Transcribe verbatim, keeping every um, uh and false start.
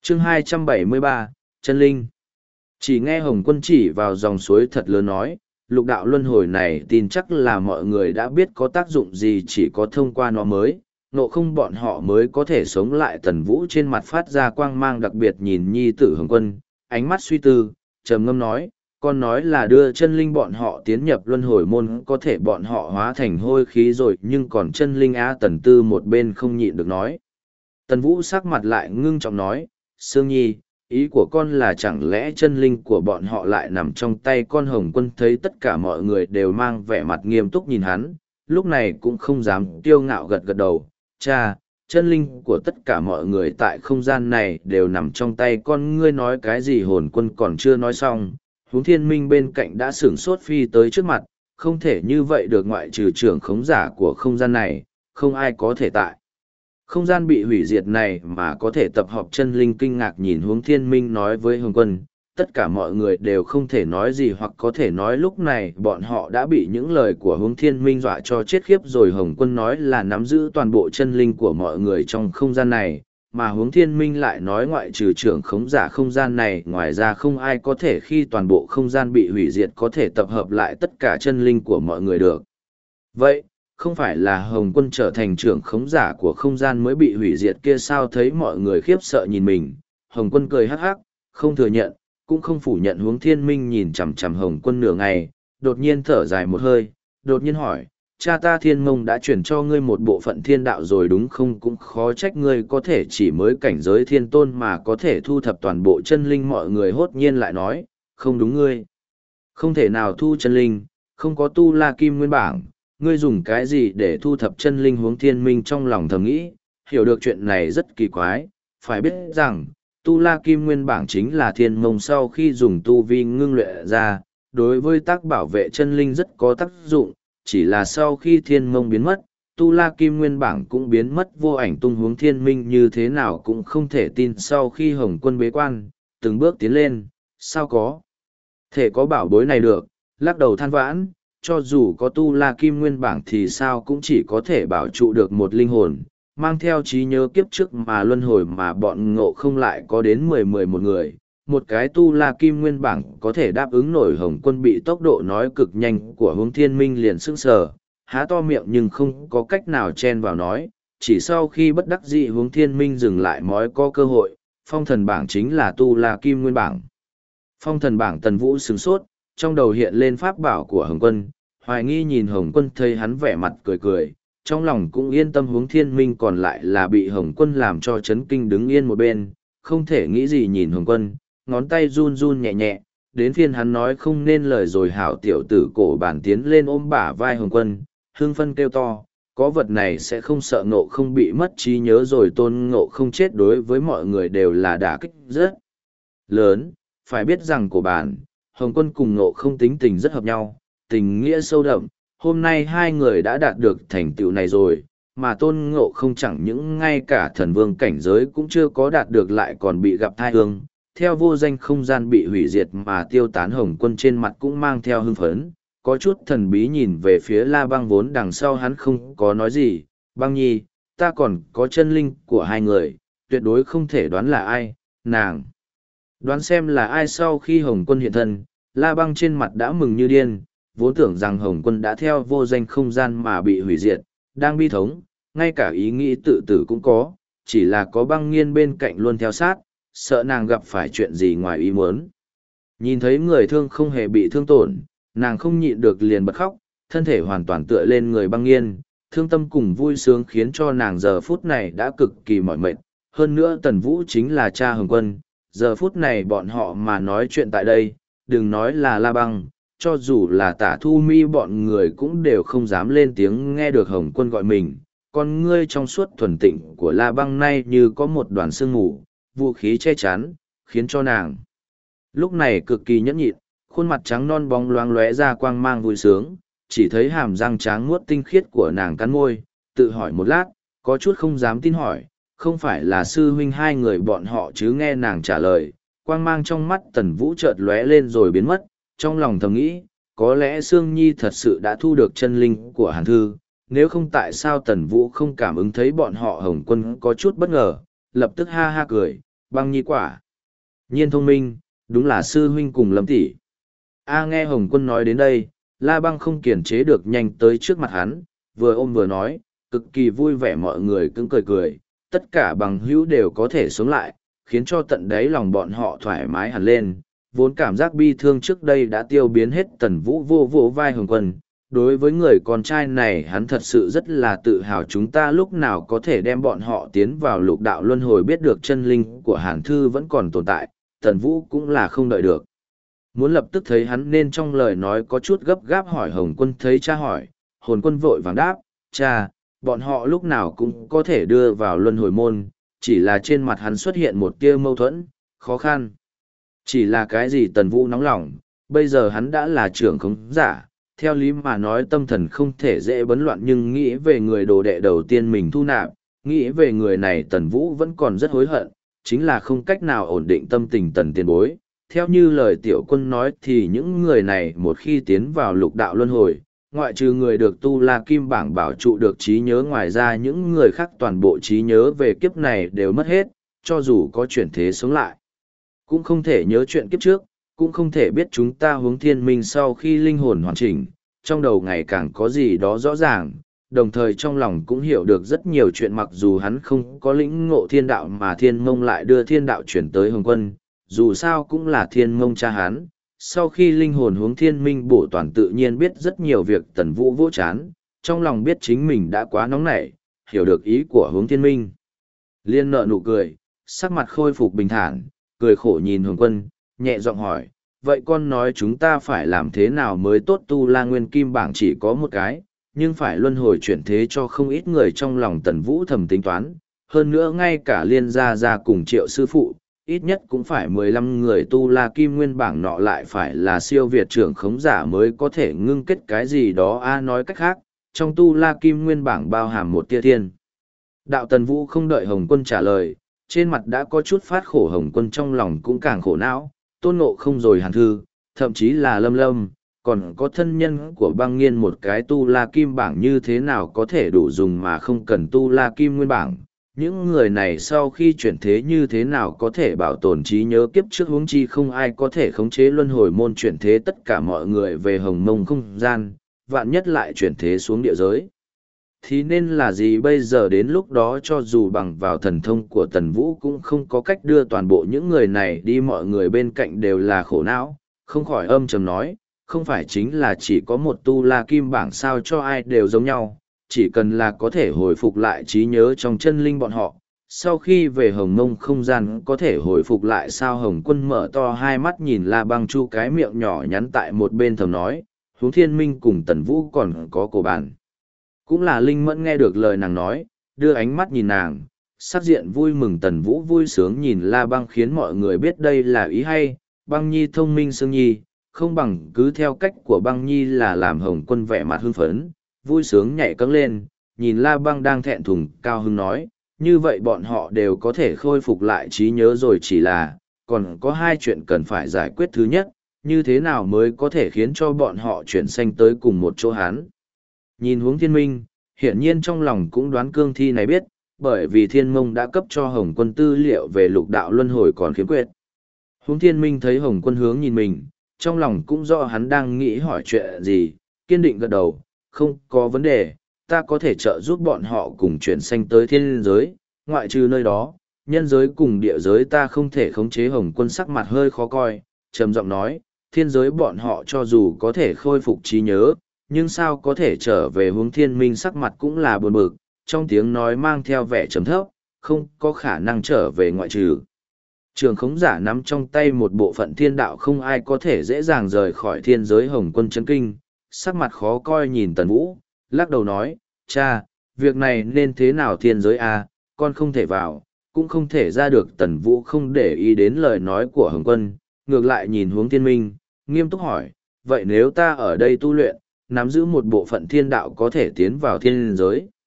chương hai trăm bảy mươi ba, chân linh. Chỉ nghe Hồng Quân chỉ vào dòng suối thật lớn nói, lục đạo luân hồi này tin chắc là mọi người đã biết có tác dụng gì, chỉ có thông qua nó mới, nộ không bọn họ mới có thể sống lại. Tần Vũ trên mặt phát ra quang mang đặc biệt nhìn nhi tử Hồng Quân, ánh mắt suy tư, trầm ngâm nói, con nói là đưa chân linh bọn họ tiến nhập luân hồi môn có thể bọn họ hóa thành hôi khí rồi, nhưng còn chân linh á? Tần Tư một bên không nhịn được nói. Tần Vũ sắc mặt lại ngưng trọng nói, Sương Nhi, ý của con là chẳng lẽ chân linh của bọn họ lại nằm trong tay con? Hồng Quân thấy tất cả mọi người đều mang vẻ mặt nghiêm túc nhìn hắn, lúc này cũng không dám kiêu ngạo, gật gật đầu. Cha, chân linh của tất cả mọi người tại không gian này đều nằm trong tay con. Ngươi nói cái gì? Hồn Quân còn chưa nói xong, Huống Thiên Minh bên cạnh đã sửng sốt phi tới trước mặt, không thể như vậy được, ngoại trừ trưởng khống giả của không gian này, không ai có thể tại không gian bị hủy diệt này mà có thể tập hợp chân linh. Kinh ngạc nhìn Huống Thiên Minh nói với Hồng Quân, tất cả mọi người đều không thể nói gì, hoặc có thể nói lúc này bọn họ đã bị những lời của Huống Thiên Minh dọa cho chết khiếp rồi. Hồng Quân nói là nắm giữ toàn bộ chân linh của mọi người trong không gian này, mà Huống Thiên Minh lại nói ngoại trừ trưởng khống giả không gian này, ngoài ra không ai có thể khi toàn bộ không gian bị hủy diệt có thể tập hợp lại tất cả chân linh của mọi người được. Vậy, không phải là Hồng Quân trở thành trưởng khống giả của không gian mới bị hủy diệt kia sao? Thấy mọi người khiếp sợ nhìn mình, Hồng Quân cười hắc hắc, không thừa nhận, cũng không phủ nhận. Huống Thiên Minh nhìn chằm chằm Hồng Quân nửa ngày, đột nhiên thở dài một hơi, đột nhiên hỏi, cha ta Thiên Mông đã chuyển cho ngươi một bộ phận thiên đạo rồi đúng không? Cũng khó trách ngươi có thể chỉ mới cảnh giới thiên tôn mà có thể thu thập toàn bộ chân linh. Mọi người hốt nhiên lại nói, không đúng, ngươi không thể nào thu chân linh, không có tu la kim nguyên bảng, ngươi dùng cái gì để thu thập chân linh? Huống Thiên Minh trong lòng thầm nghĩ, hiểu được chuyện này rất kỳ quái, phải biết rằng, tu la kim nguyên bảng chính là Thiên Mông sau khi dùng tu vi ngưng luyện ra, đối với tác bảo vệ chân linh rất có tác dụng, chỉ là sau khi Thiên Mông biến mất, tu la kim nguyên bảng cũng biến mất vô ảnh tung. Huống Thiên Minh như thế nào cũng không thể tin, sau khi Hồng Quân bế quan, từng bước tiến lên, sao có thể có bảo bối này được, lắc đầu than vãn, cho dù có tu la kim nguyên bảng thì sao cũng chỉ có thể bảo trụ được một linh hồn, mang theo trí nhớ kiếp trước mà luân hồi, mà bọn Ngộ Không lại có đến mười mười một người, một cái tu la kim nguyên bảng có thể đáp ứng nổi. Hồng Quân bị tốc độ nói cực nhanh của Huống Thiên Minh liền sững sờ, há to miệng nhưng không có cách nào chen vào nói, chỉ sau khi bất đắc dĩ Huống Thiên Minh dừng lại mới có cơ hội. Phong thần bảng chính là tu la kim nguyên bảng. Phong thần bảng. Tần Vũ sửng sốt, trong đầu hiện lên pháp bảo của Hồng Quân, hoài nghi nhìn Hồng Quân, thấy hắn vẻ mặt cười cười, trong lòng cũng yên tâm. Huống Thiên Minh còn lại là bị Hồng Quân làm cho chấn kinh, đứng yên một bên, không thể nghĩ gì nhìn Hồng Quân, ngón tay run run nhẹ nhẹ, đến phiên hắn nói không nên lời rồi. Hảo tiểu tử cổ bản tiến lên ôm bả vai Hồng Quân, hưng phân kêu to, có vật này sẽ không sợ Ngộ Không bị mất trí nhớ rồi. Tôn Ngộ Không chết đối với mọi người đều là đả kích rất lớn, phải biết rằng cổ bản, Hồng Quân cùng Ngộ Không tính tình rất hợp nhau, tình nghĩa sâu đậm, hôm nay hai người đã đạt được thành tựu này rồi, mà Tôn Ngộ Không chẳng những ngay cả thần vương cảnh giới cũng chưa có đạt được, lại còn bị gặp thai hương, theo vô danh không gian bị hủy diệt mà tiêu tán. Hồng Quân trên mặt cũng mang theo hưng phấn, có chút thần bí nhìn về phía La Băng, vốn đằng sau hắn không có nói gì. Băng nhi, ta còn có chân linh của hai người, tuyệt đối không thể đoán là ai, nàng đoán xem là ai? Sau khi Hồng Quân hiện thân, La Băng trên mặt đã mừng như điên, vốn tưởng rằng Hồng Quân đã theo vô danh không gian mà bị hủy diệt, đang bi thống, ngay cả ý nghĩ tự tử cũng có, chỉ là có Băng Nghiên bên cạnh luôn theo sát, sợ nàng gặp phải chuyện gì ngoài ý muốn. Nhìn thấy người thương không hề bị thương tổn, nàng không nhịn được liền bật khóc, thân thể hoàn toàn tựa lên người Băng Nghiên, thương tâm cùng vui sướng khiến cho nàng giờ phút này đã cực kỳ mỏi mệt. Hơn nữa Tần Vũ chính là cha Hồng Quân, giờ phút này bọn họ mà nói chuyện tại đây, đừng nói là La Băng, cho dù là Tả Thu Mi bọn người cũng đều không dám lên tiếng. Nghe được Hồng Quân gọi mình, con ngươi trong suốt thuần tịnh của La Băng nay như có một đoàn sương mù, vũ khí che chắn, khiến cho nàng lúc này cực kỳ nhẫn nhịn, khuôn mặt trắng non bóng loáng lóe ra quang mang vui sướng, chỉ thấy hàm răng tráng muốt tinh khiết của nàng cắn môi, tự hỏi một lát, có chút không dám tin hỏi, không phải là sư huynh hai người bọn họ chứ? Nghe nàng trả lời, quang mang trong mắt Tần Vũ chợt lóe lên rồi biến mất, trong lòng thầm nghĩ, có lẽ Sương Nhi thật sự đã thu được chân linh của Hàn Thư, nếu không tại sao Tần Vũ không cảm ứng thấy bọn họ? Hồng Quân có chút bất ngờ, lập tức ha ha cười, Băng Nhi quả nhiên thông minh, đúng là sư huynh cùng Lâm tỷ. A nghe Hồng Quân nói đến đây, La Băng không kiềm chế được nhanh tới trước mặt hắn, vừa ôm vừa nói, cực kỳ vui vẻ, mọi người cũng cười cười, tất cả bằng hữu đều có thể sống lại, khiến cho tận đáy lòng bọn họ thoải mái hẳn lên. Vốn cảm giác bi thương trước đây đã tiêu biến hết. Tần Vũ vô vô vai Hồng Quân. Đối với người con trai này hắn thật sự rất là tự hào, chúng ta lúc nào có thể đem bọn họ tiến vào lục đạo luân hồi, biết được chân linh của Hàn Thư vẫn còn tồn tại, Tần Vũ cũng là không đợi được. Muốn lập tức thấy hắn nên trong lời nói có chút gấp gáp hỏi Hồng Quân. Thấy cha hỏi, Hồn Quân vội vàng đáp, cha, bọn họ lúc nào cũng có thể đưa vào luân hồi môn, chỉ là trên mặt hắn xuất hiện một tia mâu thuẫn, khó khăn. Chỉ là cái gì? Tần Vũ nóng lòng, bây giờ hắn đã là trưởng khống giả, theo lý mà nói tâm thần không thể dễ bấn loạn, nhưng nghĩ về người đồ đệ đầu tiên mình thu nạp, nghĩ về người này Tần Vũ vẫn còn rất hối hận, chính là không cách nào ổn định tâm tình Tần tiền bối. Theo như lời tiểu quân nói thì những người này một khi tiến vào lục đạo luân hồi, ngoại trừ người được tu la kim bảng bảo trụ được trí nhớ, ngoài ra những người khác toàn bộ trí nhớ về kiếp này đều mất hết, cho dù có chuyển thế sống lại cũng không thể nhớ chuyện kiếp trước, cũng không thể biết chúng ta hướng thiên minh sau khi linh hồn hoàn chỉnh, trong đầu ngày càng có gì đó rõ ràng, đồng thời trong lòng cũng hiểu được rất nhiều chuyện. Mặc dù hắn không có lĩnh ngộ thiên đạo mà thiên mông lại đưa thiên đạo chuyển tới Hồng Quân, dù sao cũng là thiên mông cha hắn. Sau khi linh hồn hướng thiên minh bổ toàn, tự nhiên biết rất nhiều việc. Tần Vũ vỗ chán, trong lòng biết chính mình đã quá nóng nảy, hiểu được ý của hướng thiên minh. Liên nợ nụ cười, sắc mặt khôi phục bình thản, cười khổ nhìn Hồng Quân, nhẹ giọng hỏi, vậy con nói chúng ta phải làm thế nào mới tốt? Tu la nguyên kim bảng chỉ có một cái, nhưng phải luân hồi chuyển thế cho không ít người. Trong lòng Tần Vũ thầm tính toán, hơn nữa ngay cả Liên gia gia cùng Triệu sư phụ, ít nhất cũng phải mười lăm người tu la kim nguyên bảng nọ lại phải là siêu việt trưởng khống giả mới có thể ngưng kết cái gì đó. A nói cách khác, trong tu la kim nguyên bảng bao hàm một tia thiên đạo. Tần Vũ không đợi Hồng Quân trả lời, trên mặt đã có chút phát khổ. Hồng Quân trong lòng cũng càng khổ não, Tôn Ngộ Không rồi Hàn Thư, thậm chí là Lâm Lâm, còn có thân nhân của Băng Nghiên, một cái tu la kim bảng như thế nào có thể đủ dùng mà không cần tu la kim nguyên bảng. Những người này sau khi chuyển thế như thế nào có thể bảo tồn trí nhớ kiếp trước, huống chi không ai có thể khống chế luân hồi môn chuyển thế tất cả mọi người về hồng mông không gian, vạn nhất lại chuyển thế xuống địa giới. Thì nên là gì bây giờ? Đến lúc đó cho dù bằng vào thần thông của Tần Vũ cũng không có cách đưa toàn bộ những người này đi. Mọi người bên cạnh đều là khổ não, không khỏi âm trầm nói, không phải chính là chỉ có một tu la kim bảng sao, cho ai đều giống nhau, chỉ cần là có thể hồi phục lại trí nhớ trong chân linh bọn họ, sau khi về hồng mông không gian có thể hồi phục lại sao? Hồng Quân mở to hai mắt nhìn La Băng Chu, cái miệng nhỏ nhắn tại một bên thầm nói, huống thiên minh cùng Tần Vũ còn có cổ bản. Cũng là linh mẫn nghe được lời nàng nói, đưa ánh mắt nhìn nàng, sắc diện vui mừng. Tần Vũ vui sướng nhìn La Băng khiến mọi người biết đây là ý hay. Băng Nhi thông minh Sương Nhi, không bằng cứ theo cách của Băng Nhi là làm Hồng Quân vẻ mặt hưng phấn, vui sướng nhảy cẫng lên, nhìn La Băng đang thẹn thùng, cao hứng nói, như vậy bọn họ đều có thể khôi phục lại trí nhớ rồi, chỉ là, còn có hai chuyện cần phải giải quyết. Thứ nhất, như thế nào mới có thể khiến cho bọn họ chuyển sanh tới cùng một chỗ? hắn nhìn hướng thiên minh, hiển nhiên trong lòng cũng đoán cương thi này biết, bởi vì thiên mông đã cấp cho Hồng Quân tư liệu về lục đạo luân hồi còn khiếm khuyết. Hướng thiên minh thấy Hồng Quân hướng nhìn mình, trong lòng cũng rõ hắn đang nghĩ hỏi chuyện gì, kiên định gật đầu, không có vấn đề, ta có thể trợ giúp bọn họ cùng chuyển sanh tới thiên giới, ngoại trừ nơi đó, nhân giới cùng địa giới ta không thể khống chế. Hồng Quân sắc mặt hơi khó coi, trầm giọng nói, thiên giới bọn họ cho dù có thể khôi phục trí nhớ, nhưng sao có thể trở về? Hướng thiên minh sắc mặt cũng là buồn bực, trong tiếng nói mang theo vẻ trầm thấp, không có khả năng trở về, ngoại trừ trường khống giả nắm trong tay một bộ phận thiên đạo, không ai có thể dễ dàng rời khỏi thiên giới. Hồng Quân chấn kinh, sắc mặt khó coi nhìn Tần Vũ, lắc đầu nói, cha, việc này nên thế nào? Thiên giới à, con không thể vào, cũng không thể ra được. Tần Vũ không để ý đến lời nói của Hồng Quân, ngược lại nhìn hướng thiên minh, nghiêm túc hỏi, vậy nếu ta ở đây tu luyện, nắm giữ một bộ phận thiên đạo có thể tiến vào thiên giới?